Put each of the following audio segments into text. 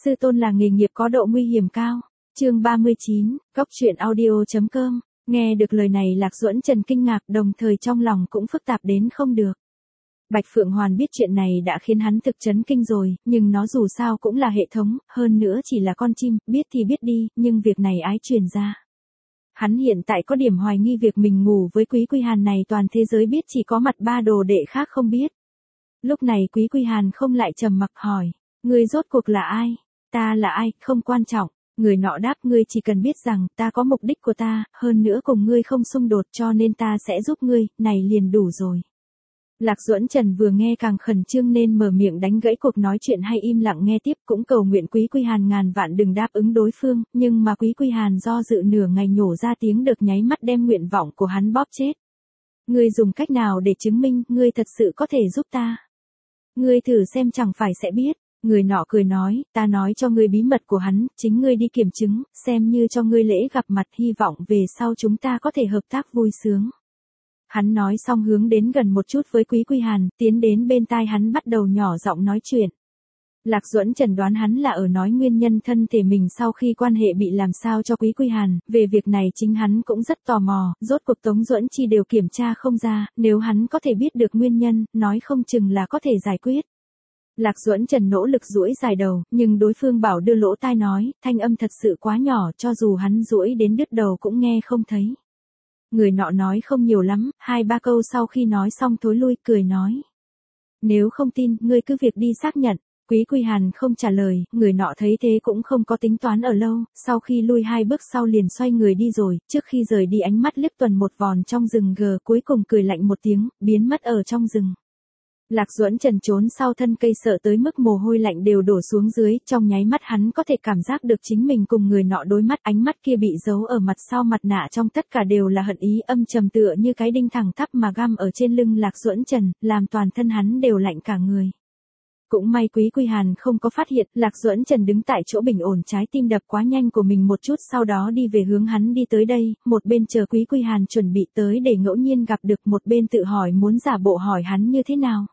Sư tôn là nghề nghiệp có độ nguy hiểm cao. Chương 39, góc truyện audio.com. Nghe được lời này Lạc Duẫn Trần kinh ngạc, đồng thời trong lòng cũng phức tạp đến không được. Bạch Phượng Hoàn biết chuyện này đã khiến hắn thực chấn kinh rồi, nhưng nó dù sao cũng là hệ thống, hơn nữa chỉ là con chim, biết thì biết đi, nhưng việc này ái truyền ra. Hắn hiện tại có điểm hoài nghi việc mình ngủ với Quý Quy Hàn này toàn thế giới biết, chỉ có mặt ba đồ đệ khác không biết. Lúc này Quý Quy Hàn không lại trầm mặc hỏi, ngươi rốt cuộc là ai? Ta là ai, không quan trọng. Người nọ đáp, ngươi chỉ cần biết rằng ta có mục đích của ta, hơn nữa cùng ngươi không xung đột, cho nên ta sẽ giúp ngươi, này liền đủ rồi. Lạc Duẫn Trần vừa nghe càng khẩn trương nên mở miệng đánh gãy cuộc nói chuyện hay im lặng nghe tiếp, cũng cầu nguyện Quý Quy Hàn ngàn vạn đừng đáp ứng đối phương, nhưng mà Quý Quy Hàn do dự nửa ngày nhổ ra tiếng được nháy mắt đem nguyện vọng của hắn bóp chết. Ngươi dùng cách nào để chứng minh ngươi thật sự có thể giúp ta? Ngươi thử xem chẳng phải sẽ biết. Người nọ cười nói, ta nói cho ngươi bí mật của hắn, chính ngươi đi kiểm chứng, xem như cho ngươi lễ gặp mặt, hy vọng về sau chúng ta có thể hợp tác vui sướng. Hắn nói xong hướng đến gần một chút với Quý Quy Hàn, tiến đến bên tai hắn bắt đầu nhỏ giọng nói chuyện. Lạc Duẫn Trần đoán hắn là ở nói nguyên nhân thân thể mình sau khi quan hệ bị làm sao cho Quý Quy Hàn, về việc này chính hắn cũng rất tò mò, rốt cuộc Tống Duẫn Chi đều kiểm tra không ra, nếu hắn có thể biết được nguyên nhân, nói không chừng là có thể giải quyết. Lạc Duẫn Trần nỗ lực duỗi dài đầu, nhưng đối phương bảo đưa lỗ tai nói, thanh âm thật sự quá nhỏ, cho dù hắn duỗi đến đứt đầu cũng nghe không thấy. Người nọ nói không nhiều lắm, 2-3 câu sau khi nói xong thối lui, cười nói. Nếu không tin, ngươi cứ việc đi xác nhận. Quý Quy Hàn không trả lời, người nọ thấy thế cũng không có tính toán ở lâu, sau khi lui 2 bước sau liền xoay người đi rồi, trước khi rời đi ánh mắt liếc tuần một vòng trong rừng cuối cùng cười lạnh một tiếng, biến mất ở trong rừng. Lạc Duẫn Trần trốn sau thân cây sợ tới mức mồ hôi lạnh đều đổ xuống dưới, trong nháy mắt hắn có thể cảm giác được chính mình cùng người nọ đối mắt, ánh mắt kia bị giấu ở mặt sau mặt nạ trong tất cả đều là hận ý âm trầm tựa như cái đinh thẳng tắp mà găm ở trên lưng Lạc Duẫn Trần, làm toàn thân hắn đều lạnh cả người. Cũng may Quý Quy Hàn không có phát hiện, Lạc Duẫn Trần đứng tại chỗ bình ổn trái tim đập quá nhanh của mình một chút, sau đó đi về hướng hắn đi tới đây, một bên chờ Quý Quy Hàn chuẩn bị tới để ngẫu nhiên gặp được, một bên tự hỏi muốn giả bộ hỏi hắn như thế nào.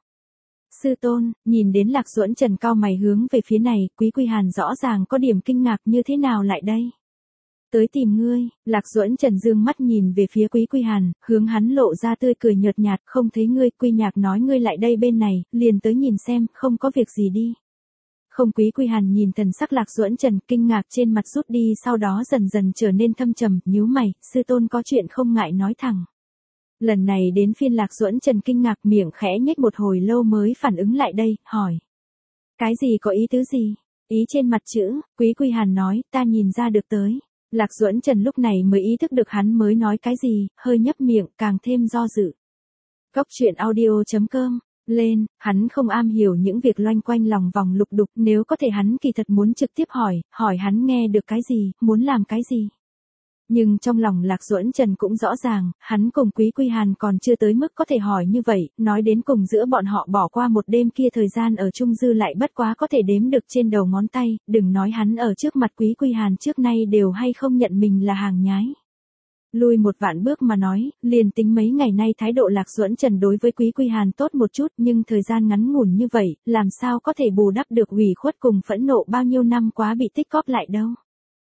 Sư tôn, nhìn đến Lạc Duẫn Trần cau mày hướng về phía này, Quý Quy Hàn rõ ràng có điểm kinh ngạc, như thế nào lại đây? Tới tìm ngươi. Lạc Duẫn Trần dương mắt nhìn về phía Quý Quy Hàn, hướng hắn lộ ra tươi cười nhợt nhạt, không thấy ngươi, Quy Nhạc nói ngươi lại đây bên này, liền tới nhìn xem, không có việc gì đi. Không. Quý Quy Hàn nhìn thần sắc Lạc Duẫn Trần, kinh ngạc trên mặt rút đi, sau đó dần dần trở nên thâm trầm, nhíu mày, sư tôn có chuyện không ngại nói thẳng. Lần này đến phiên Lạc Duẫn Trần kinh ngạc, miệng khẽ nhếch một hồi lâu mới phản ứng lại đây, hỏi. Cái gì, có ý tứ gì? Ý trên mặt chữ. Quý Quy Hàn nói, ta nhìn ra được tới. Lạc Duẫn Trần lúc này mới ý thức được hắn mới nói cái gì, hơi nhấp miệng, càng thêm do dự. Góc truyện audio.com. Lên, hắn không am hiểu những việc loanh quanh lòng vòng lục đục, nếu có thể hắn kỳ thật muốn trực tiếp hỏi hắn nghe được cái gì, muốn làm cái gì. Nhưng trong lòng Lạc Duẫn Trần cũng rõ ràng, hắn cùng Quý Quy Hàn còn chưa tới mức có thể hỏi như vậy, nói đến cùng giữa bọn họ bỏ qua một đêm kia thời gian ở chung dư lại bất quá có thể đếm được trên đầu ngón tay, đừng nói hắn ở trước mặt Quý Quy Hàn trước nay đều hay không nhận mình là hàng nhái. Lui một vạn bước mà nói, liền tính mấy ngày nay thái độ Lạc Duẫn Trần đối với Quý Quy Hàn tốt một chút, nhưng thời gian ngắn ngủn như vậy, làm sao có thể bù đắp được ủy khuất cùng phẫn nộ bao nhiêu năm quá bị tích góp lại đâu.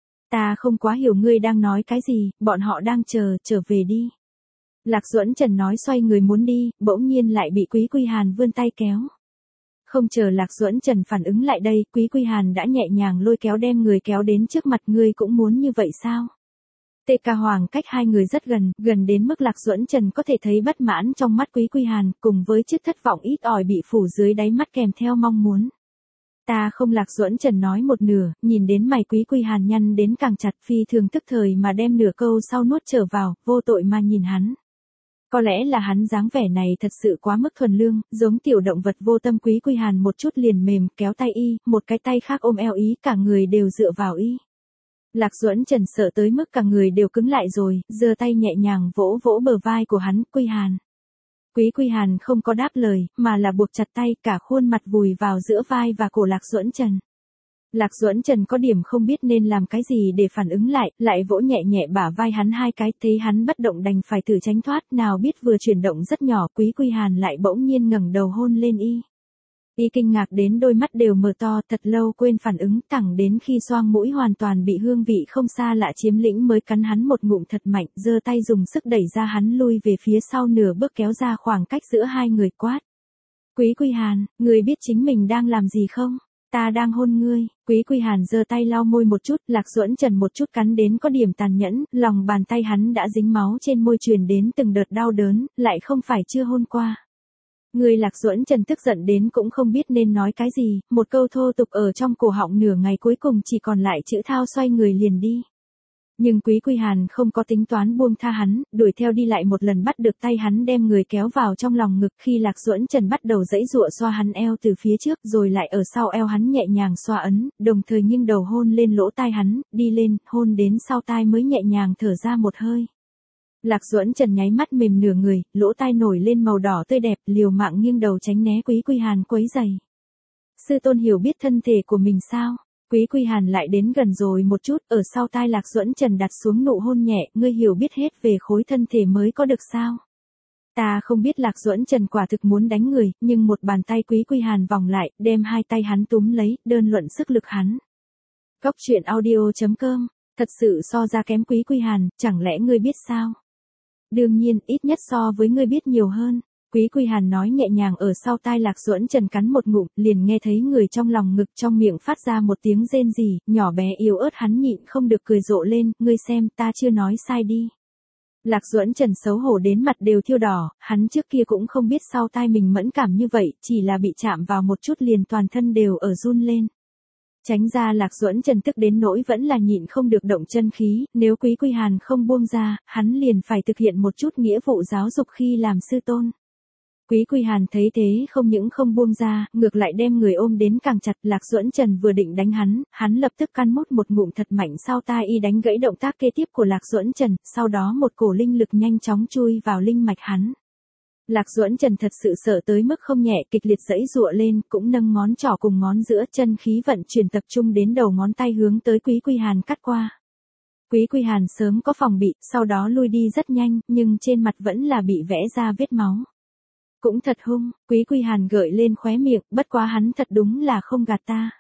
Ta không quá hiểu ngươi đang nói cái gì, bọn họ đang trở về đi. Lạc Duẫn Trần nói xoay người muốn đi, bỗng nhiên lại bị Quý Quy Hàn vươn tay kéo. Không chờ Lạc Duẫn Trần phản ứng lại đây, Quý Quy Hàn đã nhẹ nhàng lôi kéo đem người kéo đến trước mặt, ngươi cũng muốn như vậy sao? TK Hoàng cách hai người rất gần đến mức Lạc Duẫn Trần có thể thấy bất mãn trong mắt Quý Quy Hàn, cùng với chiếc thất vọng ít ỏi bị phủ dưới đáy mắt kèm theo mong muốn. Ta không. Lạc Duẫn Trần nói một nửa, nhìn đến mày Quý Quy Hàn nhăn đến càng chặt, phi thường tức thời mà đem nửa câu sau nuốt trở vào, vô tội mà nhìn hắn. Có lẽ là hắn dáng vẻ này thật sự quá mức thuần lương, giống tiểu động vật vô tâm. Quý Quy Hàn một chút liền mềm, kéo tay y, một cái tay khác ôm eo y, cả người đều dựa vào y. Lạc Duẫn Trần sợ tới mức cả người đều cứng lại rồi, giơ tay nhẹ nhàng vỗ vỗ bờ vai của hắn, Quy Hàn. Quý Quy Hàn không có đáp lời, mà là buộc chặt tay, cả khuôn mặt vùi vào giữa vai và cổ Lạc Duẫn Trần. Lạc Duẫn Trần có điểm không biết nên làm cái gì để phản ứng lại vỗ nhẹ nhẹ bả vai hắn 2 cái, thấy hắn bất động đành phải thử tránh thoát, nào biết vừa chuyển động rất nhỏ, Quý Quy Hàn lại bỗng nhiên ngẩng đầu hôn lên y. Y kinh ngạc đến đôi mắt đều mở to, thật lâu quên phản ứng, thẳng đến khi xoang mũi hoàn toàn bị hương vị không xa lạ chiếm lĩnh mới cắn hắn một ngụm thật mạnh, giơ tay dùng sức đẩy ra hắn lui về phía sau nửa bước kéo ra khoảng cách giữa hai người quát. Quý Quy Hàn, người biết chính mình đang làm gì không? Ta đang hôn ngươi. Quý Quy Hàn giơ tay lau môi một chút, Lạc Duẫn Trần một chút cắn đến có điểm tàn nhẫn, lòng bàn tay hắn đã dính máu trên môi truyền đến từng đợt đau đớn, lại không phải chưa hôn qua. Người Lạc Duẫn Trần tức giận đến cũng không biết nên nói cái gì, một câu thô tục ở trong cổ họng nửa ngày cuối cùng chỉ còn lại chữ thao, xoay người liền đi. Nhưng Quý Quy Hàn không có tính toán buông tha hắn, đuổi theo đi lại một lần bắt được tay hắn đem người kéo vào trong lòng ngực, khi Lạc Duẫn Trần bắt đầu giãy giụa xoa hắn eo từ phía trước rồi lại ở sau eo hắn nhẹ nhàng xoa ấn, đồng thời nghiêng đầu hôn lên lỗ tai hắn, đi lên, hôn đến sau tai mới nhẹ nhàng thở ra một hơi. Lạc Duẫn Trần nháy mắt mềm nửa người, lỗ tai nổi lên màu đỏ tươi đẹp, liều mạng nghiêng đầu tránh né Quý Quy Hàn quấy rầy. Sư tôn hiểu biết thân thể của mình sao? Quý Quy Hàn lại đến gần rồi một chút, ở sau tai Lạc Duẫn Trần đặt xuống nụ hôn nhẹ, ngươi hiểu biết hết về khối thân thể mới có được sao? Ta không biết. Lạc Duẫn Trần quả thực muốn đánh người, nhưng một bàn tay Quý Quy Hàn vòng lại, đem hai tay hắn túm lấy, đơn luận sức lực hắn. Góc truyện audio.com, thật sự so ra kém Quý Quy Hàn, chẳng lẽ ngươi biết sao? Đương nhiên, ít nhất so với ngươi biết nhiều hơn. Quý Quy Hàn nói nhẹ nhàng ở sau tai Lạc Duẫn Trần cắn một ngụm, liền nghe thấy người trong lòng ngực trong miệng phát ra một tiếng rên rỉ, nhỏ bé yếu ớt, hắn nhịn không được cười rộ lên, ngươi xem, ta chưa nói sai đi. Lạc Duẫn Trần xấu hổ đến mặt đều thiêu đỏ, hắn trước kia cũng không biết sau tai mình mẫn cảm như vậy, chỉ là bị chạm vào một chút liền toàn thân đều ở run lên. Tránh ra. Lạc Duẫn Trần tức đến nỗi vẫn là nhịn không được động chân khí, nếu Quý Quy Hàn không buông ra, hắn liền phải thực hiện một chút nghĩa vụ giáo dục khi làm sư tôn. Quý Quy Hàn thấy thế không những không buông ra, ngược lại đem người ôm đến càng chặt. Lạc Duẫn Trần vừa định đánh hắn lập tức căn mút một ngụm thật mạnh sau tai y, đánh gãy động tác kế tiếp của Lạc Duẫn Trần, sau đó một cổ linh lực nhanh chóng chui vào linh mạch hắn. Lạc Duẫn Trần thật sự sợ tới mức không nhẹ, kịch liệt giãy giụa lên, cũng nâng ngón trỏ cùng ngón giữa, chân khí vận chuyển tập trung đến đầu ngón tay hướng tới Quý Quy Hàn cắt qua. Quý Quy Hàn sớm có phòng bị, sau đó lui đi rất nhanh, nhưng trên mặt vẫn là bị vẽ ra vết máu. Cũng thật hung. Quý Quy Hàn gợi lên khóe miệng, bất quá hắn thật đúng là không gạt ta.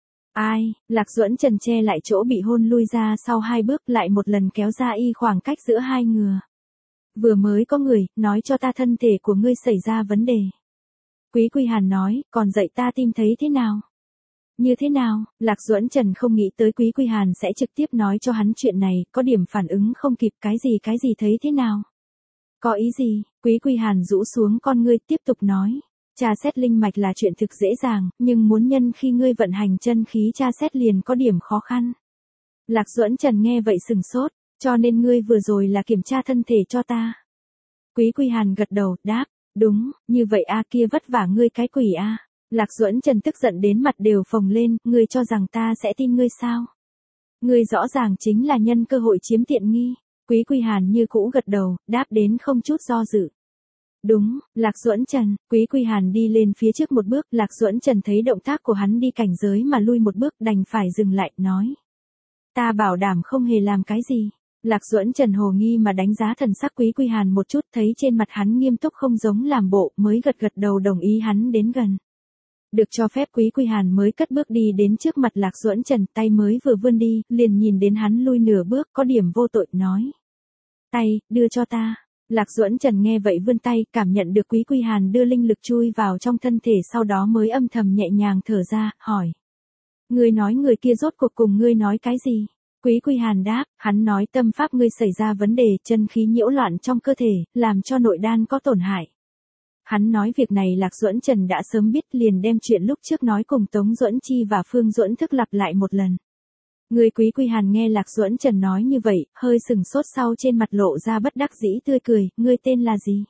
Ai? Lạc Duẫn Trần che lại chỗ bị hôn, lui ra sau hai bước, lại một lần kéo ra y khoảng cách giữa hai người. Vừa mới có người nói cho ta thân thể của ngươi xảy ra vấn đề. Quý Quy Hàn nói, còn dạy ta tìm thấy thế nào? Như thế nào? Lạc Duẫn Trần không nghĩ tới Quý Quy Hàn sẽ trực tiếp nói cho hắn chuyện này, có điểm phản ứng không kịp. Cái gì thấy thế nào? Có ý gì? Quý Quy Hàn rũ xuống con ngươi, tiếp tục nói. Tra xét linh mạch là chuyện thực dễ dàng, nhưng muốn nhân khi ngươi vận hành chân khí tra xét liền có điểm khó khăn. Lạc Duẫn Trần nghe vậy sừng sốt, cho nên ngươi vừa rồi là kiểm tra thân thể cho ta. Quý Quy Hàn gật đầu, đáp, đúng, như vậy a, kia vất vả ngươi cái quỷ a. Lạc Duẫn Trần tức giận đến mặt đều phồng lên, ngươi cho rằng ta sẽ tin ngươi sao? Ngươi rõ ràng chính là nhân cơ hội chiếm tiện nghi. Quý Quy Hàn như cũ gật đầu, đáp đến không chút do dự. Đúng. Lạc Duẫn Trần. Quý Quy Hàn đi lên phía trước một bước, Lạc Duẫn Trần thấy động tác của hắn đi cảnh giới mà lui một bước, đành phải dừng lại, nói. Ta bảo đảm không hề làm cái gì. Lạc Duẫn Trần hồ nghi mà đánh giá thần sắc Quý Quy Hàn một chút, thấy trên mặt hắn nghiêm túc không giống làm bộ, mới gật đầu đồng ý hắn đến gần. Được cho phép, Quý Quy Hàn mới cất bước đi đến trước mặt Lạc Duẫn Trần, tay mới vừa vươn đi, liền nhìn đến hắn lui nửa bước, có điểm vô tội, nói. Tay, đưa cho ta. Lạc Duẫn Trần nghe vậy vươn tay, cảm nhận được Quý Quy Hàn đưa linh lực chui vào trong thân thể, sau đó mới âm thầm nhẹ nhàng thở ra, hỏi. Ngươi nói người kia rốt cuộc cùng ngươi nói cái gì? Quý Quy Hàn đáp, hắn nói tâm pháp ngươi xảy ra vấn đề, chân khí nhiễu loạn trong cơ thể, làm cho nội đan có tổn hại. Hắn nói việc này Lạc Duẫn Trần đã sớm biết, liền đem chuyện lúc trước nói cùng Tống Duẫn Chi và Phương Duẫn Thức lặp lại một lần. Người Quý Quy Hàn nghe Lạc Duẫn Trần nói như vậy, hơi sừng sốt, sau trên mặt lộ ra bất đắc dĩ tươi cười, ngươi tên là gì?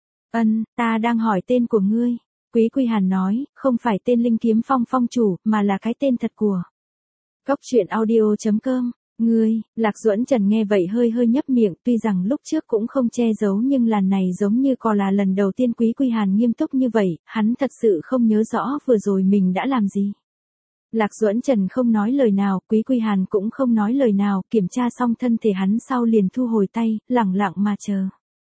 Ta đang hỏi tên của ngươi. Quý Quy Hàn nói, không phải tên Linh Kiếm Phong phong chủ, mà là cái tên thật của. Góc truyện audio.com. Ngươi. Lạc Duẫn Trần nghe vậy hơi nhấp miệng, tuy rằng lúc trước cũng không che giấu, nhưng lần này giống như còn là lần đầu tiên Quý Quy Hàn nghiêm túc như vậy, hắn thật sự không nhớ rõ vừa rồi mình đã làm gì. Lạc Duẫn Trần không nói lời nào, Quý Quy Hàn cũng không nói lời nào, kiểm tra xong thân thể hắn sau liền thu hồi tay, lẳng lặng mà chờ.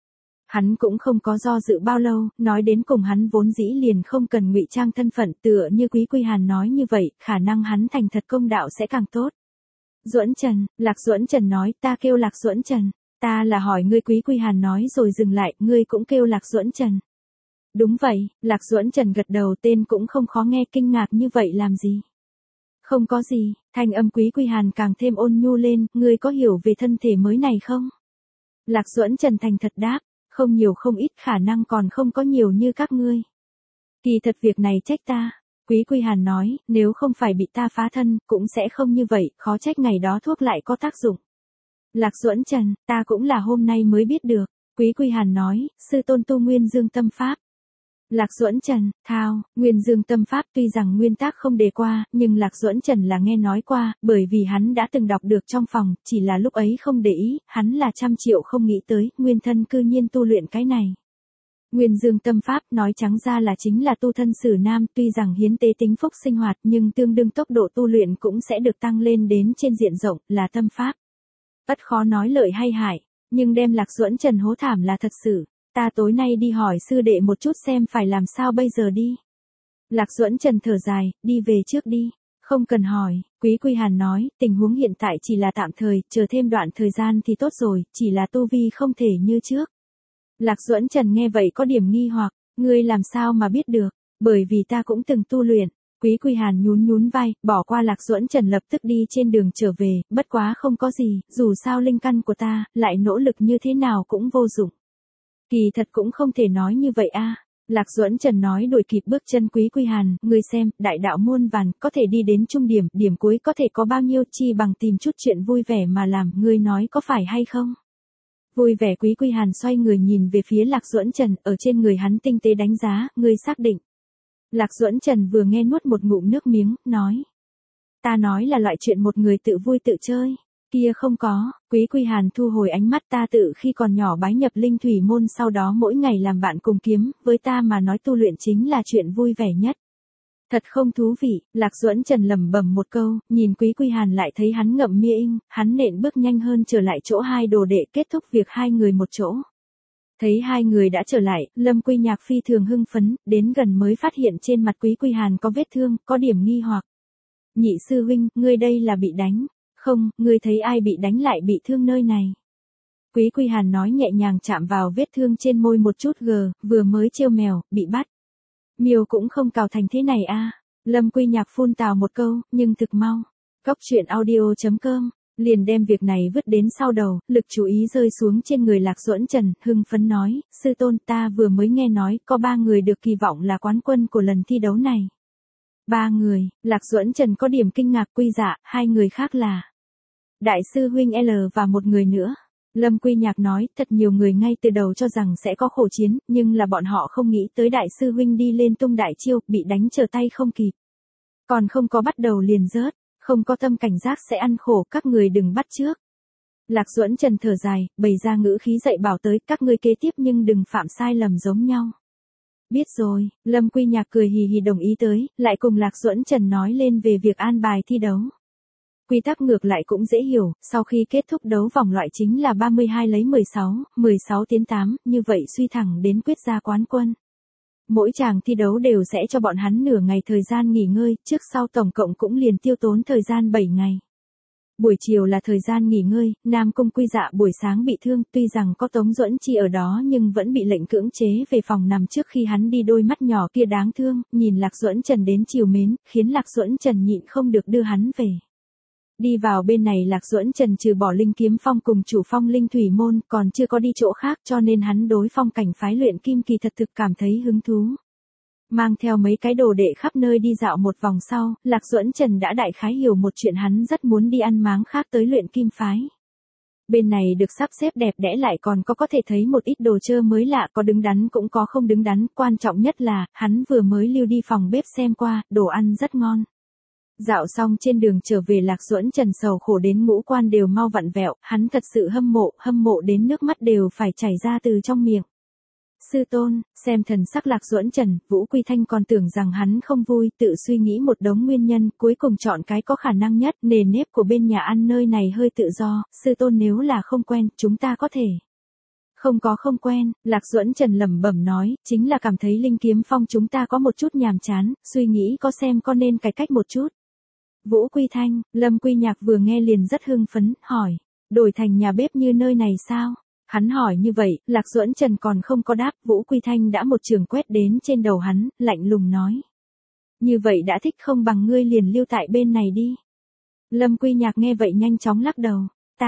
Hắn cũng không có do dự bao lâu, nói đến cùng hắn vốn dĩ liền không cần ngụy trang thân phận, tựa như Quý Quy Hàn nói như vậy, khả năng hắn thành thật công đạo sẽ càng tốt. Duẫn Trần, Lạc Duẫn Trần nói, ta kêu Lạc Duẫn Trần, ta là hỏi ngươi. Quý Quy Hàn nói rồi dừng lại, ngươi cũng kêu Lạc Duẫn Trần. Đúng vậy, Lạc Duẫn Trần gật đầu, tên cũng không khó nghe, kinh ngạc như vậy làm gì. Không có gì, thanh âm Quý Quy Hàn càng thêm ôn nhu lên, ngươi có hiểu về thân thể mới này không? Lạc Duẫn Trần thành thật đáp, không nhiều không ít, khả năng còn không có nhiều như các ngươi. Kỳ thật việc này trách ta. Quý Quy Hàn nói, nếu không phải bị ta phá thân, cũng sẽ không như vậy, khó trách ngày đó thuốc lại có tác dụng. Lạc Duẫn Trần, ta cũng là hôm nay mới biết được. Quý Quy Hàn nói, sư tôn tu Nguyên Dương Tâm Pháp. Lạc Duẫn Trần, thao, Nguyên Dương Tâm Pháp tuy rằng nguyên tác không đề qua, nhưng Lạc Duẫn Trần là nghe nói qua, bởi vì hắn đã từng đọc được trong phòng, chỉ là lúc ấy không để ý, hắn là trăm triệu không nghĩ tới, nguyên thân cư nhiên tu luyện cái này. Nguyên Dương Tâm Pháp nói trắng ra là chính là tu thân xử nam, tuy rằng hiến tế tính phúc sinh hoạt nhưng tương đương tốc độ tu luyện cũng sẽ được tăng lên đến trên diện rộng, là tâm pháp. Bất khó nói lợi hay hại, nhưng đem Lạc Duẫn Trần hố thảm là thật sự. Ta tối nay đi hỏi sư đệ một chút xem phải làm sao bây giờ đi. Lạc Duẫn Trần thở dài, đi về trước đi. Không cần hỏi, Quý Quy Hàn nói, tình huống hiện tại chỉ là tạm thời, chờ thêm đoạn thời gian thì tốt rồi, chỉ là tu vi không thể như trước. Lạc Duẫn Trần nghe vậy có điểm nghi hoặc, ngươi làm sao mà biết được, bởi vì ta cũng từng tu luyện. Quý Quy Hàn nhún nhún vai, bỏ qua Lạc Duẫn Trần lập tức đi trên đường trở về, bất quá không có gì, dù sao linh căn của ta, lại nỗ lực như thế nào cũng vô dụng. Kỳ thật cũng không thể nói như vậy a. Lạc Duẫn Trần nói đuổi kịp bước chân Quý Quy Hàn, ngươi xem, đại đạo muôn vàn, có thể đi đến trung điểm, điểm cuối có thể có bao nhiêu, chi bằng tìm chút chuyện vui vẻ mà làm, ngươi nói có phải hay không? Vui vẻ. Quý Quy Hàn xoay người nhìn về phía Lạc Duẫn Trần, ở trên người hắn tinh tế đánh giá, ngươi xác định. Lạc Duẫn Trần vừa nghe nuốt một ngụm nước miếng, nói. Ta nói là loại chuyện một người tự vui tự chơi. Kia không có, Quý Quy Hàn thu hồi ánh mắt, ta tự khi còn nhỏ bái nhập linh thủy môn, sau đó mỗi ngày làm bạn cùng kiếm, với ta mà nói tu luyện chính là chuyện vui vẻ nhất. Thật không thú vị, Lạc Duẫn Trần lẩm bẩm một câu, nhìn Quý Quy Hàn lại thấy hắn ngậm mia inh, hắn nện bước nhanh hơn trở lại chỗ hai đồ đệ, kết thúc việc hai người một chỗ. Thấy hai người đã trở lại, Lâm Quy Nhạc phi thường hưng phấn, đến gần mới phát hiện trên mặt Quý Quy Hàn có vết thương, có điểm nghi hoặc. Nhị sư huynh, ngươi đây là bị đánh. Không, ngươi thấy ai bị đánh lại bị thương nơi này. Quý Quy Hàn nói nhẹ nhàng chạm vào vết thương trên môi một chút, vừa mới trêu mèo, bị bắt. Miêu cũng không cào thành thế này a. Lâm Quy Nhạc phun tào một câu, nhưng thực mau. Cóc truyện audio.com, liền đem việc này vứt đến sau đầu, lực chú ý rơi xuống trên người Lạc Duẫn Trần, hưng phấn nói, sư tôn, ta vừa mới nghe nói, có 3 người được kỳ vọng là quán quân của lần thi đấu này. 3 người, Lạc Duẫn Trần có điểm kinh ngạc, Quy Dạ, 2 người khác là Đại sư huynh L và một người nữa. Lâm Quy Nhạc nói, thật nhiều người ngay từ đầu cho rằng sẽ có khổ chiến, nhưng là bọn họ không nghĩ tới đại sư huynh đi lên tung đại chiêu, bị đánh trở tay không kịp. Còn không có bắt đầu liền rớt, không có tâm cảnh giác sẽ ăn khổ, các người đừng bắt trước. Lạc Duẫn Trần thở dài, bày ra ngữ khí dạy bảo tới, các ngươi kế tiếp nhưng đừng phạm sai lầm giống nhau. Biết rồi, Lâm Quy Nhạc cười hì hì đồng ý tới, lại cùng Lạc Duẫn Trần nói lên về việc an bài thi đấu. Quy tắc ngược lại cũng dễ hiểu, sau khi kết thúc đấu vòng loại chính là 32 lấy 16, 16 tiến 8, như vậy suy thẳng đến quyết ra quán quân. Mỗi chàng thi đấu đều sẽ cho bọn hắn nửa ngày thời gian nghỉ ngơi, trước sau tổng cộng cũng liền tiêu tốn thời gian 7 ngày. Buổi chiều là thời gian nghỉ ngơi, Nam Cung Quy Dạ buổi sáng bị thương, tuy rằng có Tống Duẫn Chi ở đó nhưng vẫn bị lệnh cưỡng chế về phòng nằm trước khi hắn đi, đôi mắt nhỏ kia đáng thương, nhìn Lạc Duẫn Trần đến chiều mến, khiến Lạc Duẫn Trần nhịn không được đưa hắn về. Đi vào bên này Lạc Duẫn Trần trừ bỏ Linh Kiếm Phong cùng chủ phong Linh Thủy Môn, còn chưa có đi chỗ khác, cho nên hắn đối phong cảnh phái luyện kim kỳ thật thực cảm thấy hứng thú. Mang theo mấy cái đồ đệ khắp nơi đi dạo một vòng sau, Lạc Duẫn Trần đã đại khái hiểu một chuyện, hắn rất muốn đi ăn máng khác tới luyện kim phái. Bên này được sắp xếp đẹp đẽ, lại còn có thể thấy một ít đồ chơi mới lạ, có đứng đắn cũng có không đứng đắn, quan trọng nhất là, hắn vừa mới lưu đi phòng bếp xem qua, đồ ăn rất ngon. Dạo xong trên đường trở về Lạc Duẫn Trần sầu khổ đến ngũ quan đều mau vặn vẹo, hắn thật sự hâm mộ đến nước mắt đều phải chảy ra từ trong miệng. Sư tôn, xem thần sắc Lạc Duẫn Trần, Vũ Quy Thanh còn tưởng rằng hắn không vui, tự suy nghĩ một đống nguyên nhân, cuối cùng chọn cái có khả năng nhất, nề nếp của bên nhà ăn nơi này hơi tự do, sư tôn nếu là không quen, chúng ta có thể. Không quen, Lạc Duẫn Trần lẩm bẩm nói, chính là cảm thấy Linh Kiếm Phong chúng ta có một chút nhàm chán, suy nghĩ có xem có nên cải cách một chút. Vũ Quy Thanh, Lâm Quy Nhạc vừa nghe liền rất hưng phấn, hỏi, đổi thành nhà bếp như nơi này sao? Hắn hỏi như vậy, Lạc Duẫn Trần còn không có đáp, Vũ Quy Thanh đã một trường quét đến trên đầu hắn, lạnh lùng nói. Như vậy đã thích không bằng ngươi liền lưu tại bên này đi. Lâm Quy Nhạc nghe vậy nhanh chóng lắc đầu,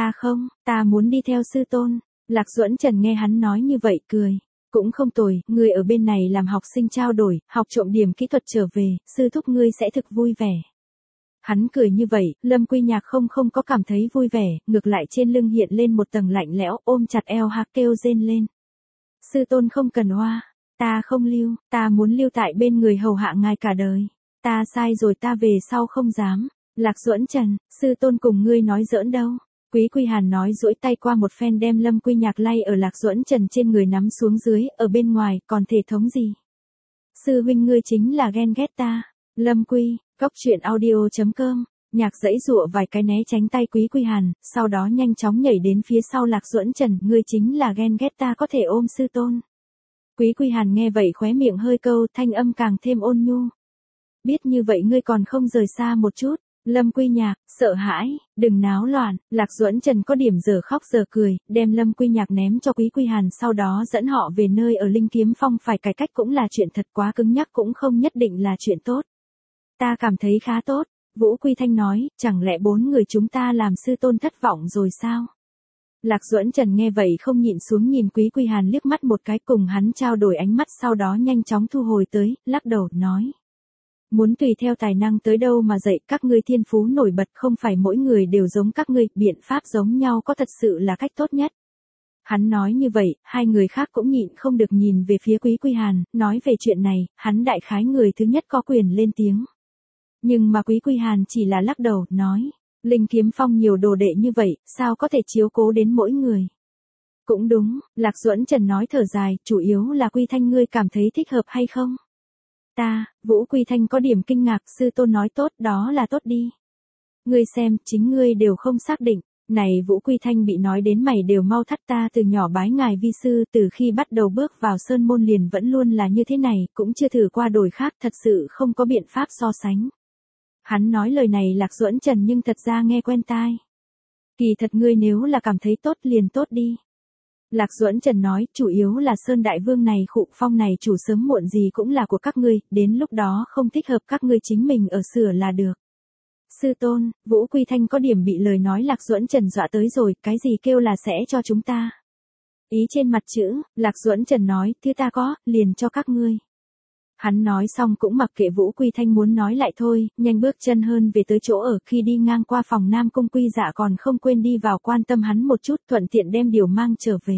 ta muốn đi theo sư tôn. Lạc Duẫn Trần nghe hắn nói như vậy cười. Cũng không tồi, ngươi ở bên này làm học sinh trao đổi, học trộm điểm kỹ thuật trở về, sư thúc ngươi sẽ thực vui vẻ. Hắn cười như vậy, Lâm Quy Nhạc không có cảm thấy vui vẻ, ngược lại trên lưng hiện lên một tầng lạnh lẽo, ôm chặt eo hạc kêu rên lên. Sư tôn không cần oa, ta không lưu, ta muốn lưu tại bên người hầu hạ ngài cả đời. Ta sai rồi, ta về sau không dám. Lạc Duẫn Trần, sư tôn cùng ngươi nói giỡn đâu. Quý Quy Hàn nói duỗi tay qua một phen đem Lâm Quy Nhạc lay ở Lạc Duẫn Trần trên người nắm xuống dưới, ở bên ngoài, còn thể thống gì? Sư huynh ngươi chính là ghen ghét ta. Lâm Quy, Cốc Truyện Audio.com, Nhạc giãy giụa vài cái né tránh tay Quý Quy Hàn, sau đó nhanh chóng nhảy đến phía sau Lạc Duẫn Trần, ngươi chính là ghen ghét ta có thể ôm sư tôn. Quý Quy Hàn nghe vậy khóe miệng hơi câu, thanh âm càng thêm ôn nhu. Biết như vậy ngươi còn không rời xa một chút. Lâm Quy Nhạc, sợ hãi, đừng náo loạn, Lạc Duẫn Trần có điểm giờ khóc giờ cười, đem Lâm Quy Nhạc ném cho Quý Quy Hàn sau đó dẫn họ về nơi ở Linh Kiếm Phong phải cải cách cũng là chuyện thật quá cứng nhắc cũng không nhất định là chuyện tốt. Ta cảm thấy khá tốt, Vũ Quy Thanh nói, chẳng lẽ 4 người chúng ta làm sư tôn thất vọng rồi sao? Lạc Duẫn Trần nghe vậy không nhịn xuống nhìn Quý Quy Hàn liếc mắt một cái cùng hắn trao đổi ánh mắt sau đó nhanh chóng thu hồi tới, lắc đầu, nói. Muốn tùy theo tài năng tới đâu mà dạy các ngươi thiên phú nổi bật không phải mỗi người đều giống các ngươi, biện pháp giống nhau có thật sự là cách tốt nhất. Hắn nói như vậy, hai người khác cũng nhịn không được nhìn về phía Quý Quy Hàn, nói về chuyện này, hắn đại khái người thứ nhất có quyền lên tiếng. Nhưng mà Quý Quy Hàn chỉ là lắc đầu, nói, Linh Kiếm Phong nhiều đồ đệ như vậy, sao có thể chiếu cố đến mỗi người. Cũng đúng, Lạc Duẫn Trần nói thở dài, chủ yếu là Quy Thanh ngươi cảm thấy thích hợp hay không? Vũ Quy Thanh có điểm kinh ngạc, sư tôn nói tốt, đó là tốt đi. Ngươi xem, chính ngươi đều không xác định. Này Vũ Quy Thanh bị nói đến mày đều mau thắt, ta từ nhỏ bái ngài vi sư, từ khi bắt đầu bước vào sơn môn liền vẫn luôn là như thế này, cũng chưa thử qua đổi khác, thật sự không có biện pháp so sánh. Hắn nói lời này Lạc Duẫn Trần nhưng thật ra nghe quen tai. Kỳ thật ngươi nếu là cảm thấy tốt liền tốt đi. Lạc Duẫn Trần nói, chủ yếu là Sơn Đại Vương này khụ phong này chủ sớm muộn gì cũng là của các ngươi, đến lúc đó không thích hợp các ngươi chính mình ở sửa là được. Sư tôn, Vũ Quy Thanh có điểm bị lời nói Lạc Duẫn Trần dọa tới rồi, cái gì kêu là sẽ cho chúng ta. Ý trên mặt chữ, Lạc Duẫn Trần nói, thứ ta có, liền cho các ngươi. Hắn nói xong cũng mặc kệ Vũ Quy Thanh muốn nói lại thôi, nhanh bước chân hơn về tới chỗ ở, khi đi ngang qua phòng Nam Cung Quy Dạ còn không quên đi vào quan tâm hắn một chút, thuận tiện đem điều mang trở về.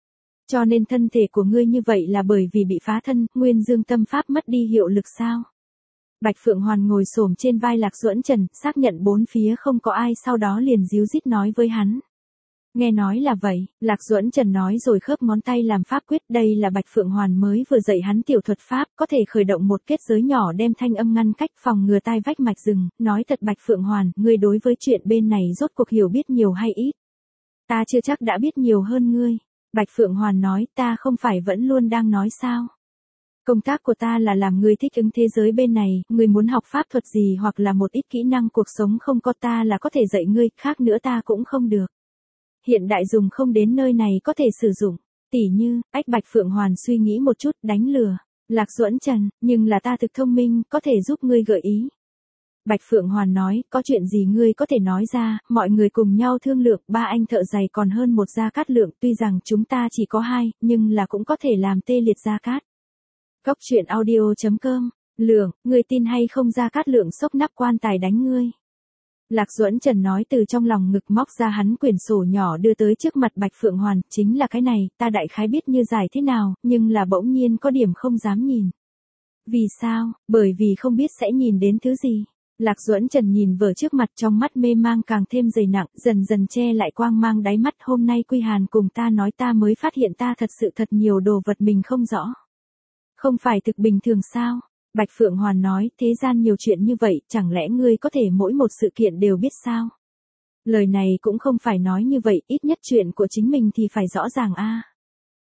Cho nên thân thể của ngươi như vậy là bởi vì bị phá thân, Nguyên Dương tâm pháp mất đi hiệu lực sao? Bạch Phượng Hoàn ngồi xổm trên vai Lạc Duẫn Trần, xác nhận bốn phía không có ai, sau đó liền díu dít nói với hắn. Nghe nói là vậy, Lạc Duẫn Trần nói rồi khớp ngón tay làm pháp quyết, đây là Bạch Phượng Hoàn mới vừa dạy hắn tiểu thuật pháp, có thể khởi động một kết giới nhỏ đem thanh âm ngăn cách phòng ngừa tai vách mạch rừng, nói thật Bạch Phượng Hoàn, ngươi đối với chuyện bên này rốt cuộc hiểu biết nhiều hay ít? Ta chưa chắc đã biết nhiều hơn ngươi. Bạch Phượng Hoàn nói, ta không phải vẫn luôn đang nói sao? Công tác của ta là làm ngươi thích ứng thế giới bên này, ngươi muốn học pháp thuật gì hoặc là một ít kỹ năng cuộc sống không có ta là có thể dạy ngươi, khác nữa ta cũng không được. Hiện đại dùng không đến nơi này có thể sử dụng, tỉ như, Bạch Phượng Hoàn suy nghĩ một chút, đánh lừa, Lạc Duẫn Trần, nhưng là ta thực thông minh, có thể giúp ngươi gợi ý. Bạch Phượng Hoàn nói, có chuyện gì ngươi có thể nói ra, mọi người cùng nhau thương lượng, ba anh thợ giày còn hơn một Gia Cát Lượng, tuy rằng chúng ta chỉ có hai, nhưng là cũng có thể làm tê liệt Gia Cát. Cốc Truyện Audio.com, Lượng, ngươi tin hay không Gia Cát Lượng xốc nắp quan tài đánh ngươi. Lạc Duẫn Trần nói từ trong lòng ngực móc ra hắn quyển sổ nhỏ đưa tới trước mặt Bạch Phượng Hoàn, chính là cái này, ta đại khái biết như giải thế nào, nhưng là bỗng nhiên có điểm không dám nhìn. Vì sao? Bởi vì không biết sẽ nhìn đến thứ gì. Lạc Duẫn Trần nhìn vở trước mặt trong mắt mê mang càng thêm dày nặng, dần dần che lại quang mang đáy mắt, hôm nay Quy Hàn cùng ta nói ta mới phát hiện ta thật sự thật nhiều đồ vật mình không rõ. Không phải thực bình thường sao? Bạch Phượng Hoàn nói, thế gian nhiều chuyện như vậy, chẳng lẽ ngươi có thể mỗi một sự kiện đều biết sao? Lời này cũng không phải nói như vậy, ít nhất chuyện của chính mình thì phải rõ ràng a.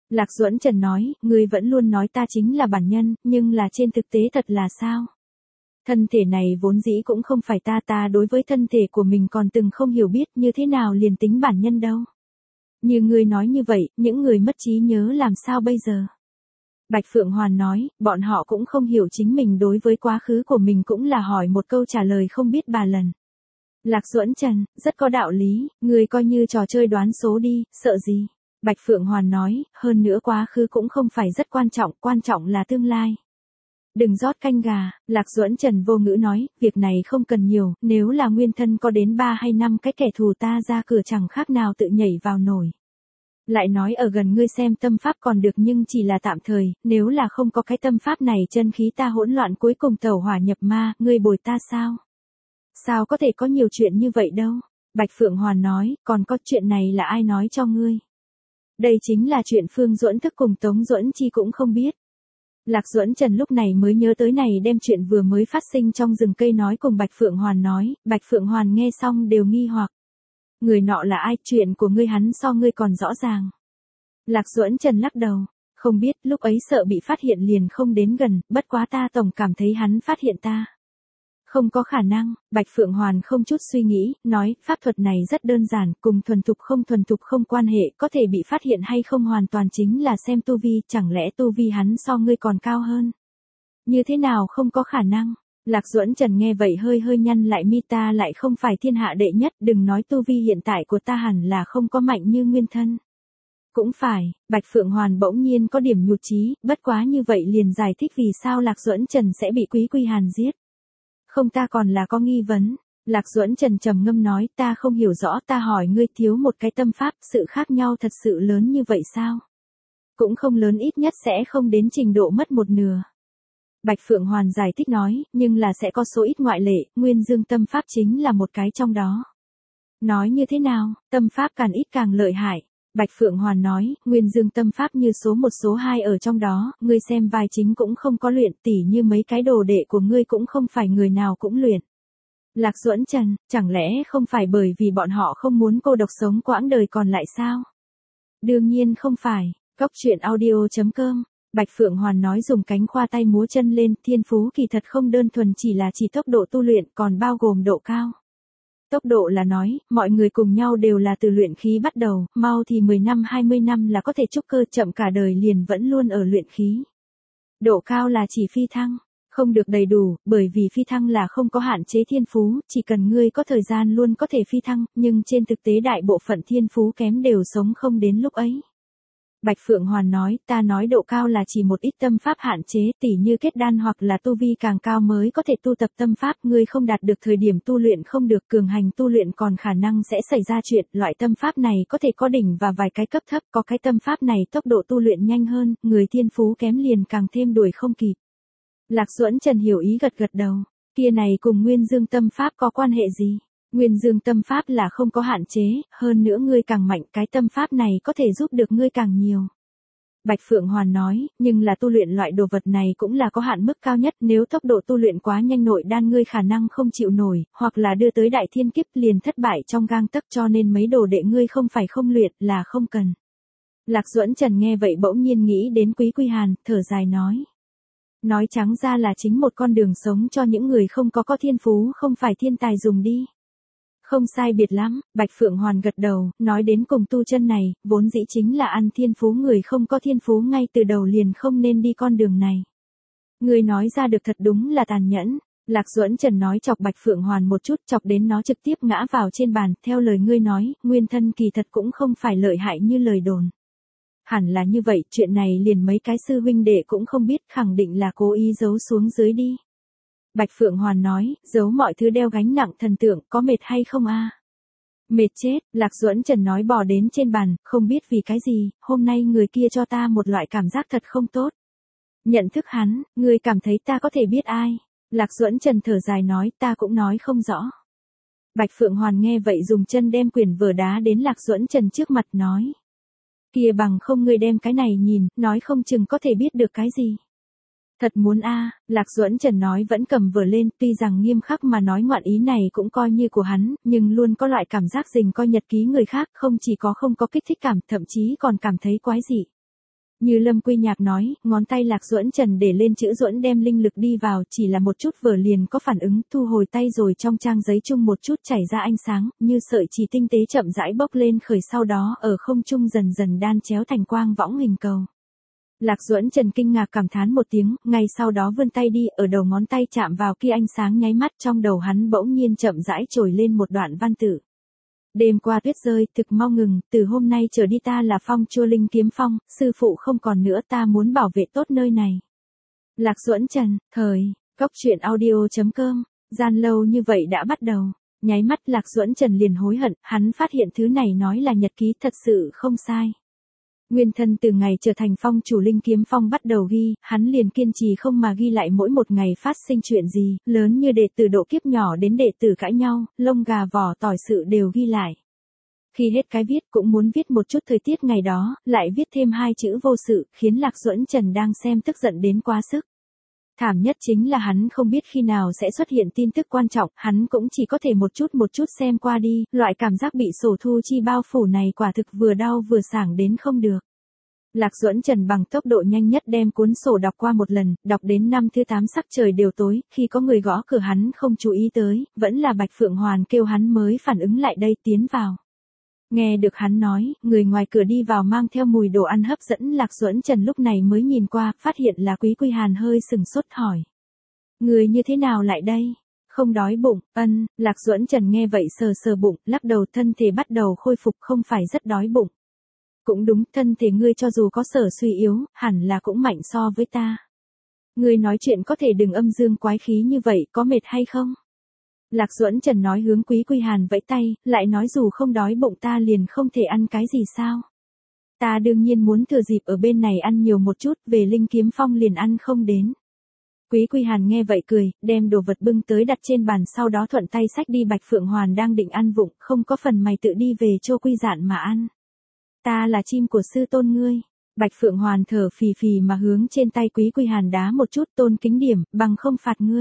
Lạc Duẫn Trần nói, ngươi vẫn luôn nói ta chính là bản nhân, nhưng là trên thực tế thật là sao? Thân thể này vốn dĩ cũng không phải ta đối với thân thể của mình còn từng không hiểu biết như thế nào liền tính bản nhân đâu. Như ngươi nói như vậy, những người mất trí nhớ làm sao bây giờ? Bạch Phượng Hoàn nói, bọn họ cũng không hiểu chính mình đối với quá khứ của mình cũng là hỏi một câu trả lời không biết bà lần. Lạc Duẫn Trần, rất có đạo lý, ngươi coi như trò chơi đoán số đi, sợ gì? Bạch Phượng Hoàn nói, hơn nữa quá khứ cũng không phải rất quan trọng là tương lai. Đừng rót canh gà, Lạc Duẫn Trần vô ngữ nói, việc này không cần nhiều, nếu là nguyên thân có đến 3 hay 5 cái kẻ thù ta ra cửa chẳng khác nào tự nhảy vào nổi. Lại nói ở gần ngươi xem tâm pháp còn được nhưng chỉ là tạm thời, nếu là không có cái tâm pháp này chân khí ta hỗn loạn cuối cùng tẩu hỏa nhập ma, ngươi bồi ta sao? Sao có thể có nhiều chuyện như vậy đâu? Bạch Phượng Hoàn nói, còn có chuyện này là ai nói cho ngươi? Đây chính là chuyện Phương Duẫn Thức cùng Tống Duẫn Chi cũng không biết. Lạc Duẫn Trần lúc này mới nhớ tới này đem chuyện vừa mới phát sinh trong rừng cây nói cùng Bạch Phượng Hoàn nói, Bạch Phượng Hoàn nghe xong đều nghi hoặc. Người nọ là ai, chuyện của ngươi hắn so ngươi còn rõ ràng. Lạc Duẫn Trần lắc đầu, không biết, lúc ấy sợ bị phát hiện liền không đến gần, bất quá ta tổng cảm thấy hắn phát hiện ta. Không có khả năng, Bạch Phượng Hoàn không chút suy nghĩ, nói, pháp thuật này rất đơn giản, cùng thuần thục không quan hệ, có thể bị phát hiện hay không hoàn toàn chính là xem tu vi, chẳng lẽ tu vi hắn so ngươi còn cao hơn? Như thế nào không có khả năng? Lạc Duẫn Trần nghe vậy hơi nhăn lại mi, ta lại không phải thiên hạ đệ nhất, đừng nói tu vi hiện tại của ta hẳn là không có mạnh như nguyên thân. Cũng phải, Bạch Phượng Hoàn bỗng nhiên có điểm nhụt chí, bất quá như vậy liền giải thích vì sao Lạc Duẫn Trần sẽ bị Quý Quy Hàn giết. Không, ta còn là có nghi vấn. Lạc Duẫn Trần trầm ngâm nói, ta không hiểu rõ, ta hỏi ngươi thiếu một cái tâm pháp, sự khác nhau thật sự lớn như vậy sao? Cũng không lớn, ít nhất sẽ không đến trình độ mất một nửa. Bạch Phượng Hoàn giải thích nói, nhưng là sẽ có số ít ngoại lệ, Nguyên Dương tâm pháp chính là một cái trong đó. Nói như thế nào, tâm pháp càng ít càng lợi hại. Bạch Phượng Hoàn nói, Nguyên Dương tâm pháp như số 1 số 2 ở trong đó, ngươi xem vai chính cũng không có luyện, tỉ như mấy cái đồ đệ của ngươi cũng không phải người nào cũng luyện. Lạc Duẫn Trần, chẳng lẽ không phải bởi vì bọn họ không muốn cô độc sống quãng đời còn lại sao? Đương nhiên không phải, Cóc Truyện Audio.com. Bạch Phượng Hoàn nói dùng cánh khoa tay múa chân lên, thiên phú kỳ thật không đơn thuần chỉ là chỉ tốc độ tu luyện còn bao gồm độ cao. Tốc độ là nói, mọi người cùng nhau đều là từ luyện khí bắt đầu, mau thì 10 năm 20 năm là có thể trúc cơ, chậm cả đời liền vẫn luôn ở luyện khí. Độ cao là chỉ phi thăng, không được đầy đủ, bởi vì phi thăng là không có hạn chế thiên phú, chỉ cần ngươi có thời gian luôn có thể phi thăng, nhưng trên thực tế đại bộ phận thiên phú kém đều sống không đến lúc ấy. Bạch Phượng Hoàn nói, ta nói độ cao là chỉ một ít tâm pháp hạn chế, tỉ như kết đan hoặc là tu vi càng cao mới có thể tu tập tâm pháp, ngươi không đạt được thời điểm tu luyện không được, cường hành tu luyện còn khả năng sẽ xảy ra chuyện, loại tâm pháp này có thể có đỉnh và vài cái cấp thấp, có cái tâm pháp này tốc độ tu luyện nhanh hơn, người thiên phú kém liền càng thêm đuổi không kịp. Lạc Duẫn Trần hiểu ý gật đầu, kia này cùng Nguyên Dương tâm pháp có quan hệ gì? Nguyên Dương tâm pháp là không có hạn chế, hơn nữa ngươi càng mạnh cái tâm pháp này có thể giúp được ngươi càng nhiều. Bạch Phượng Hoàn nói, nhưng là tu luyện loại đồ vật này cũng là có hạn mức cao nhất, nếu tốc độ tu luyện quá nhanh nội đan ngươi khả năng không chịu nổi, hoặc là đưa tới đại thiên kiếp liền thất bại trong gang tấc, cho nên mấy đồ đệ ngươi không phải không luyện, là không cần. Lạc Duẫn Trần nghe vậy bỗng nhiên nghĩ đến Quý Quy Hàn, thở dài nói. Nói trắng ra là chính một con đường sống cho những người không có thiên phú, không phải thiên tài dùng đi. Không sai biệt lắm, Bạch Phượng Hoàn gật đầu, nói đến cùng tu chân này, vốn dĩ chính là ăn thiên phú, người không có thiên phú ngay từ đầu liền không nên đi con đường này. Người nói ra được thật đúng là tàn nhẫn. Lạc Duẫn Trần nói chọc Bạch Phượng Hoàn một chút, chọc đến nó trực tiếp ngã vào trên bàn, theo lời ngươi nói, nguyên thân kỳ thật cũng không phải lợi hại như lời đồn. Hẳn là như vậy, chuyện này liền mấy cái sư huynh đệ cũng không biết, khẳng định là cố ý giấu xuống dưới đi. Bạch Phượng Hoàn nói, giấu mọi thứ đeo gánh nặng thần tượng, có mệt hay không a? Mệt chết, Lạc Duẫn Trần nói bò đến trên bàn, không biết vì cái gì, hôm nay người kia cho ta một loại cảm giác thật không tốt. Nhận thức hắn, ngươi cảm thấy ta có thể biết ai? Lạc Duẫn Trần thở dài nói, ta cũng nói không rõ. Bạch Phượng Hoàn nghe vậy dùng chân đem quyển vở đá đến Lạc Duẫn Trần trước mặt nói. Kia bằng không ngươi đem cái này nhìn, nói không chừng có thể biết được cái gì. Thật muốn a, Lạc Duẫn Trần nói vẫn cầm vở lên, tuy rằng nghiêm khắc mà nói ngoạn ý này cũng coi như của hắn, nhưng luôn có loại cảm giác dình coi nhật ký người khác, không chỉ có không có kích thích cảm, thậm chí còn cảm thấy quái dị. Như Lâm Quy Nhạc nói, ngón tay Lạc Duẫn Trần để lên chữ duẫn đem linh lực đi vào, chỉ là một chút vừa liền có phản ứng, thu hồi tay rồi trong trang giấy chung một chút chảy ra ánh sáng, như sợi chỉ tinh tế chậm rãi bốc lên khởi, sau đó ở không trung dần dần đan chéo thành quang võng hình cầu. Lạc Duẫn Trần kinh ngạc cảm thán một tiếng, ngay sau đó vươn tay đi, ở đầu ngón tay chạm vào kia ánh sáng nháy mắt, trong đầu hắn bỗng nhiên chậm rãi trồi lên một đoạn văn tự. Đêm qua tuyết rơi, thực mau ngừng, từ hôm nay trở đi ta là Phong Chua Linh Kiếm Phong, sư phụ không còn nữa, ta muốn bảo vệ tốt nơi này. Lạc Duẫn Trần, thời, cốc truyện audio.com, gian lâu như vậy đã bắt đầu. Nháy mắt Lạc Duẫn Trần liền hối hận, hắn phát hiện thứ này nói là nhật ký thật sự không sai. Nguyên thân từ ngày trở thành phong chủ Linh Kiếm Phong bắt đầu ghi, hắn liền kiên trì không mà ghi lại mỗi một ngày phát sinh chuyện gì, lớn như đệ tử độ kiếp nhỏ đến đệ tử cãi nhau, lông gà vỏ tỏi sự đều ghi lại. Khi hết cái viết cũng muốn viết một chút thời tiết ngày đó, lại viết thêm 2 chữ vô sự, khiến Lạc Duẫn Trần đang xem tức giận đến quá sức. Thảm nhất chính là hắn không biết khi nào sẽ xuất hiện tin tức quan trọng, hắn cũng chỉ có thể một chút xem qua đi, loại cảm giác bị sổ thu chi bao phủ này quả thực vừa đau vừa sảng đến không được. Lạc Duẫn Trần bằng tốc độ nhanh nhất đem cuốn sổ đọc qua một lần, đọc đến năm thứ 8 sắc trời đều tối, khi có người gõ cửa hắn không chú ý tới, vẫn là Bạch Phượng Hoàn kêu hắn mới phản ứng lại đây tiến vào. Nghe được hắn nói, người ngoài cửa đi vào mang theo mùi đồ ăn hấp dẫn, Lạc Duẫn Trần lúc này mới nhìn qua, phát hiện là Quý Quy Hàn, hơi sừng sốt hỏi. Người như thế nào lại đây? Không đói bụng, Lạc Duẫn Trần nghe vậy sờ sờ bụng, lắc đầu, thân thể bắt đầu khôi phục, không phải rất đói bụng. Cũng đúng, thân thể ngươi cho dù có sở suy yếu, hẳn là cũng mạnh so với ta. Ngươi nói chuyện có thể đừng âm dương quái khí như vậy, có mệt hay không? Lạc Duẫn Trần nói hướng Quý Quy Hàn vẫy tay, lại nói dù không đói bụng ta liền không thể ăn cái gì sao? Ta đương nhiên muốn thừa dịp ở bên này ăn nhiều một chút, về Linh Kiếm Phong liền ăn không đến. Quý Quy Hàn nghe vậy cười, đem đồ vật bưng tới đặt trên bàn, sau đó thuận tay xách đi. Bạch Phượng Hoàn đang định ăn vụng, không có phần mày tự đi về cho Quy Dạn mà ăn. Ta là chim của sư tôn ngươi. Bạch Phượng Hoàn thở phì phì mà hướng trên tay Quý Quy Hàn đá một chút, tôn kính điểm, bằng không phạt ngươi.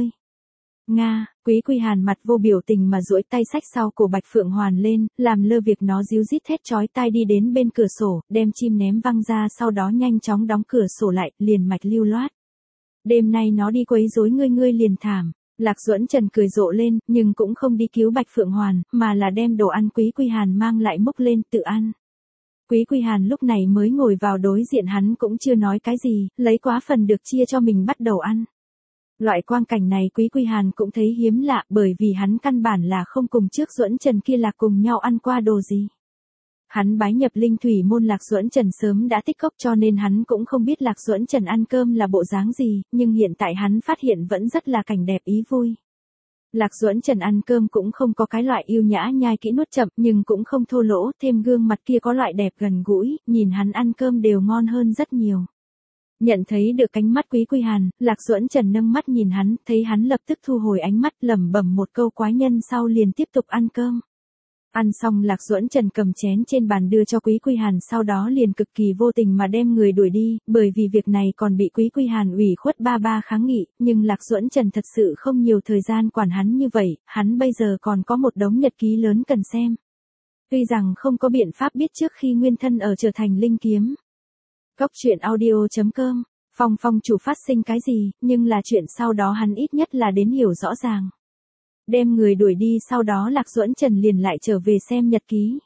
Nga, Quý Quy Hàn mặt vô biểu tình mà duỗi tay xách sau cổ Bạch Phượng Hoàn lên, làm lơ việc nó díu dít thét chói tai, đi đến bên cửa sổ, đem chim ném văng ra, sau đó nhanh chóng đóng cửa sổ lại, liền mạch lưu loát. Đêm nay nó đi quấy rối ngươi liền thảm. Lạc Duẫn Trần cười rộ lên, nhưng cũng không đi cứu Bạch Phượng Hoàn, mà là đem đồ ăn Quý Quy Hàn mang lại múc lên tự ăn. Quý Quy Hàn lúc này mới ngồi vào đối diện hắn, cũng chưa nói cái gì, lấy quá phần được chia cho mình bắt đầu ăn. Loại quang cảnh này Quý Quy Hàn cũng thấy hiếm lạ, bởi vì hắn căn bản là không cùng trước Duẫn Trần kia là cùng nhau ăn qua đồ gì. Hắn bái nhập Linh Thủy môn, Lạc Duẫn Trần sớm đã tích cốc, cho nên hắn cũng không biết Lạc Duẫn Trần ăn cơm là bộ dáng gì, nhưng hiện tại hắn phát hiện vẫn rất là cảnh đẹp ý vui. Lạc Duẫn Trần ăn cơm cũng không có cái loại yêu nhã nhai kỹ nuốt chậm, nhưng cũng không thô lỗ, thêm gương mặt kia có loại đẹp gần gũi, nhìn hắn ăn cơm đều ngon hơn rất nhiều. Nhận thấy được ánh mắt Quý Quy Hàn, Lạc Duẫn Trần nâng mắt nhìn hắn, thấy hắn lập tức thu hồi ánh mắt, lẩm bẩm một câu quái nhân sau liền tiếp tục ăn cơm. Ăn xong Lạc Duẫn Trần cầm chén trên bàn đưa cho Quý Quy Hàn, sau đó liền cực kỳ vô tình mà đem người đuổi đi, bởi vì việc này còn bị Quý Quy Hàn ủy khuất ba kháng nghị, nhưng Lạc Duẫn Trần thật sự không nhiều thời gian quản hắn như vậy, hắn bây giờ còn có một đống nhật ký lớn cần xem. Tuy rằng không có biện pháp biết trước khi nguyên thân ở trở thành linh kiếm. Cốc truyện audio.com, Phong chủ phát sinh cái gì, nhưng là chuyện sau đó hắn ít nhất là đến hiểu rõ ràng. Đem người đuổi đi, sau đó Lạc Duẫn Trần liền lại trở về xem nhật ký.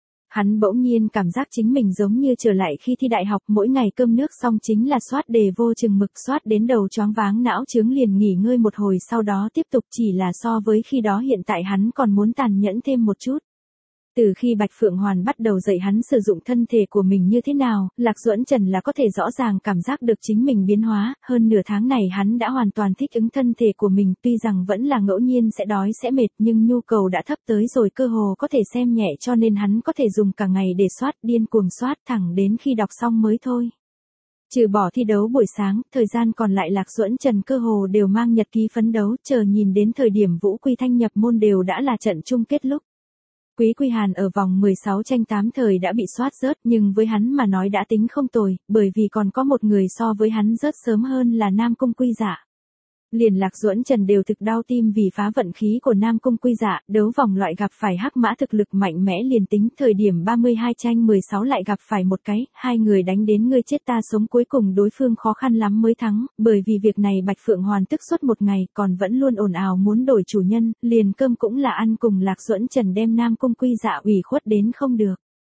Hắn bỗng nhiên cảm giác chính mình giống như trở lại khi thi đại học, mỗi ngày cơm nước xong chính là soát đề vô chừng mực, soát đến đầu choáng váng não chướng liền nghỉ ngơi một hồi sau đó tiếp tục, chỉ là so với khi đó hiện tại hắn còn muốn tàn nhẫn thêm một chút. Từ khi Bạch Phượng Hoàn bắt đầu dạy hắn sử dụng thân thể của mình như thế nào, Lạc Duẫn Trần là có thể rõ ràng cảm giác được chính mình biến hóa, hơn nửa tháng này hắn đã hoàn toàn thích ứng thân thể của mình, tuy rằng vẫn là ngẫu nhiên sẽ đói sẽ mệt, nhưng nhu cầu đã thấp tới rồi cơ hồ có thể xem nhẹ, cho nên hắn có thể dùng cả ngày để soát, điên cuồng soát thẳng đến khi đọc xong mới thôi. Trừ bỏ thi đấu buổi sáng, thời gian còn lại Lạc Duẫn Trần cơ hồ đều mang nhật ký phấn đấu, chờ nhìn đến thời điểm Vũ Quy Thanh nhập môn đều đã là trận chung kết lúc. Quý Quy Hàn ở vòng 16 tranh 8 thời đã bị soát rớt, nhưng với hắn mà nói đã tính không tồi, bởi vì còn có một người so với hắn rớt sớm hơn là Nam Cung Quy Dạ. Liền Lạc Duẫn Trần đều thực đau tim vì phá vận khí của Nam Cung Quy Dạ, đấu vòng loại gặp phải hắc mã thực lực mạnh mẽ liền tính thời điểm 32 tranh 16 lại gặp phải một cái, hai người đánh đến ngươi chết ta sống cuối cùng đối phương khó khăn lắm mới thắng, bởi vì việc này Bạch Phượng Hoàn tức suốt một ngày còn vẫn luôn ồn ào muốn đổi chủ nhân, liền cơm cũng là ăn cùng Lạc Duẫn Trần đem Nam Cung Quy Dạ ủy khuất đến không được.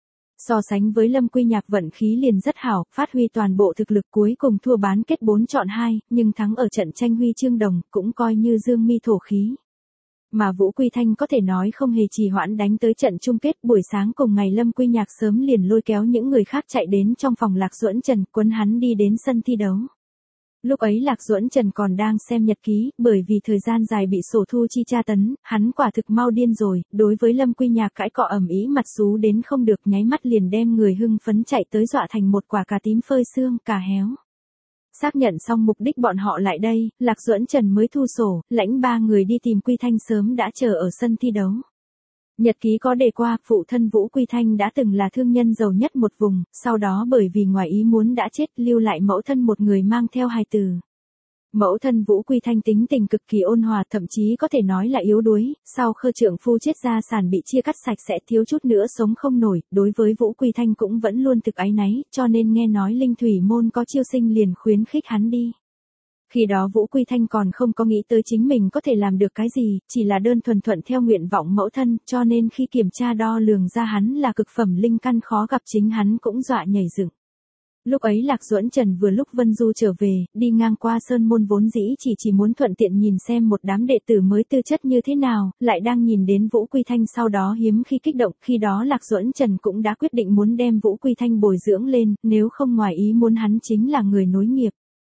So sánh với Lâm Quy Nhạc vận khí liền rất hảo, phát huy toàn bộ thực lực cuối cùng thua bán kết 4 chọn 2, nhưng thắng ở trận tranh huy chương đồng, cũng coi như dương mi thổ khí. Mà Vũ Quy Thanh có thể nói không hề trì hoãn đánh tới trận chung kết, buổi sáng cùng ngày Lâm Quy Nhạc sớm liền lôi kéo những người khác chạy đến trong phòng Lạc Duẫn Trần, quấn hắn đi đến sân thi đấu. Lúc ấy Lạc Duẫn Trần còn đang xem nhật ký, bởi vì thời gian dài bị sổ thu chi tra tấn, hắn quả thực mau điên rồi, đối với Lâm Quy Nhạc cãi cọ ầm ĩ mặt xú đến không được, nháy mắt liền đem người hưng phấn chạy tới dọa thành một quả cà tím phơi xương, cà héo. Xác nhận xong mục đích bọn họ lại đây, Lạc Duẫn Trần mới thu sổ, lãnh 3 người đi tìm Quy Thanh sớm đã chờ ở sân thi đấu. Nhật ký có đề qua, phụ thân Vũ Quy Thanh đã từng là thương nhân giàu nhất một vùng, sau đó bởi vì ngoài ý muốn đã chết, lưu lại mẫu thân một người mang theo hài tử. Mẫu thân Vũ Quy Thanh tính tình cực kỳ ôn hòa, thậm chí có thể nói là yếu đuối, sau khi trượng phu chết gia sản bị chia cắt sạch sẽ thiếu chút nữa sống không nổi, đối với Vũ Quy Thanh cũng vẫn luôn thực áy náy, cho nên nghe nói Linh Thủy Môn có chiêu sinh liền khuyến khích hắn đi. Khi đó Vũ Quy Thanh còn không có nghĩ tới chính mình có thể làm được cái gì, chỉ là đơn thuần thuận theo nguyện vọng mẫu thân, cho nên khi kiểm tra đo lường ra hắn là cực phẩm linh căn khó gặp chính hắn cũng dọa nhảy dựng. Lúc ấy Lạc Duẫn Trần vừa lúc Vân Du trở về, đi ngang qua Sơn Môn vốn dĩ chỉ muốn thuận tiện nhìn xem một đám đệ tử mới tư chất như thế nào, lại đang nhìn đến Vũ Quy Thanh sau đó hiếm khi kích động, khi đó Lạc Duẫn Trần cũng đã quyết định muốn đem Vũ Quy Thanh bồi dưỡng lên, nếu không ngoài ý muốn hắn chính là người nối nghiệp.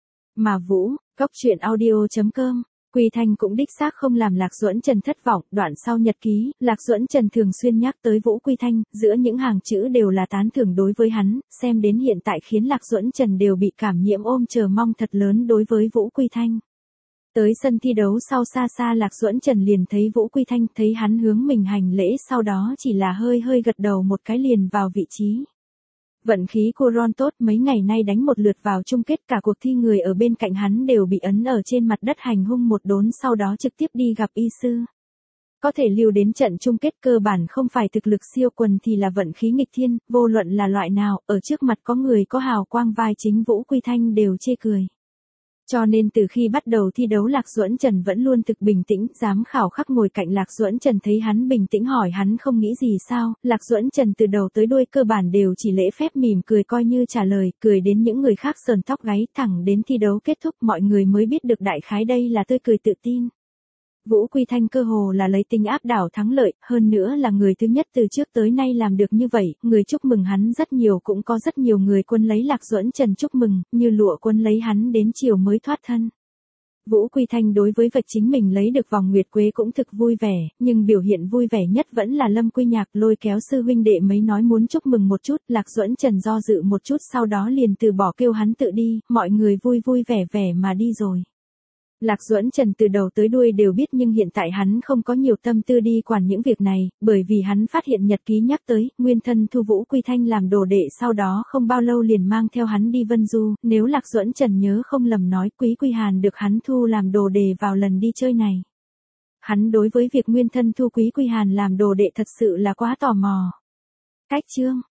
Mà Vũ, Cốc Truyện Audio.com, Quy Thanh cũng đích xác không làm Lạc Duẫn Trần thất vọng, đoạn sau nhật ký, Lạc Duẫn Trần thường xuyên nhắc tới Vũ Quy Thanh, giữa những hàng chữ đều là tán thưởng đối với hắn, xem đến hiện tại khiến Lạc Duẫn Trần đều bị cảm nhiễm ôm chờ mong thật lớn đối với Vũ Quy Thanh. Tới sân thi đấu sau xa xa Lạc Duẫn Trần liền thấy Vũ Quy Thanh, thấy hắn hướng mình hành lễ sau đó chỉ là hơi gật đầu một cái liền vào vị trí. Vận khí của Ron tốt, mấy ngày nay đánh một lượt vào chung kết, cả cuộc thi người ở bên cạnh hắn đều bị ấn ở trên mặt đất hành hung một đốn, sau đó trực tiếp đi gặp y sư. Có thể lưu đến trận chung kết cơ bản không phải thực lực siêu quần thì là vận khí nghịch thiên, vô luận là loại nào, ở trước mặt có người có hào quang vai chính Vũ Quy Thanh đều chê cười. Cho nên từ khi bắt đầu thi đấu Lạc Duẫn Trần vẫn luôn thực bình tĩnh, giám khảo khắc ngồi cạnh Lạc Duẫn Trần thấy hắn bình tĩnh hỏi hắn không nghĩ gì sao, Lạc Duẫn Trần từ đầu tới đuôi cơ bản đều chỉ lễ phép mỉm cười coi như trả lời, cười đến những người khác sờn tóc gáy, thẳng đến thi đấu kết thúc mọi người mới biết được đại khái đây là tươi cười tự tin. Vũ Quy Thanh cơ hồ là lấy tính áp đảo thắng lợi, hơn nữa là người thứ nhất từ trước tới nay làm được như vậy, người chúc mừng hắn rất nhiều, cũng có rất nhiều người quân lấy Lạc Duẫn Trần chúc mừng, như lụa quân lấy hắn đến chiều mới thoát thân. Vũ Quy Thanh đối với vật chính mình lấy được vòng nguyệt quế cũng thực vui vẻ, nhưng biểu hiện vui vẻ nhất vẫn là Lâm Quy Nhạc lôi kéo sư huynh đệ mấy nói muốn chúc mừng một chút, Lạc Duẫn Trần do dự một chút sau đó liền từ bỏ kêu hắn tự đi, mọi người vui vẻ mà đi rồi. Lạc Duẫn Trần từ đầu tới đuôi đều biết nhưng hiện tại hắn không có nhiều tâm tư đi quản những việc này, bởi vì hắn phát hiện nhật ký nhắc tới, nguyên thân thu Vũ Quy Thanh làm đồ đệ sau đó không bao lâu liền mang theo hắn đi Vân Du, nếu Lạc Duẫn Trần nhớ không lầm nói Quý Quy Hàn được hắn thu làm đồ đệ vào lần đi chơi này. Hắn đối với việc nguyên thân thu Quý Quy Hàn làm đồ đệ thật sự là quá tò mò. Cách chương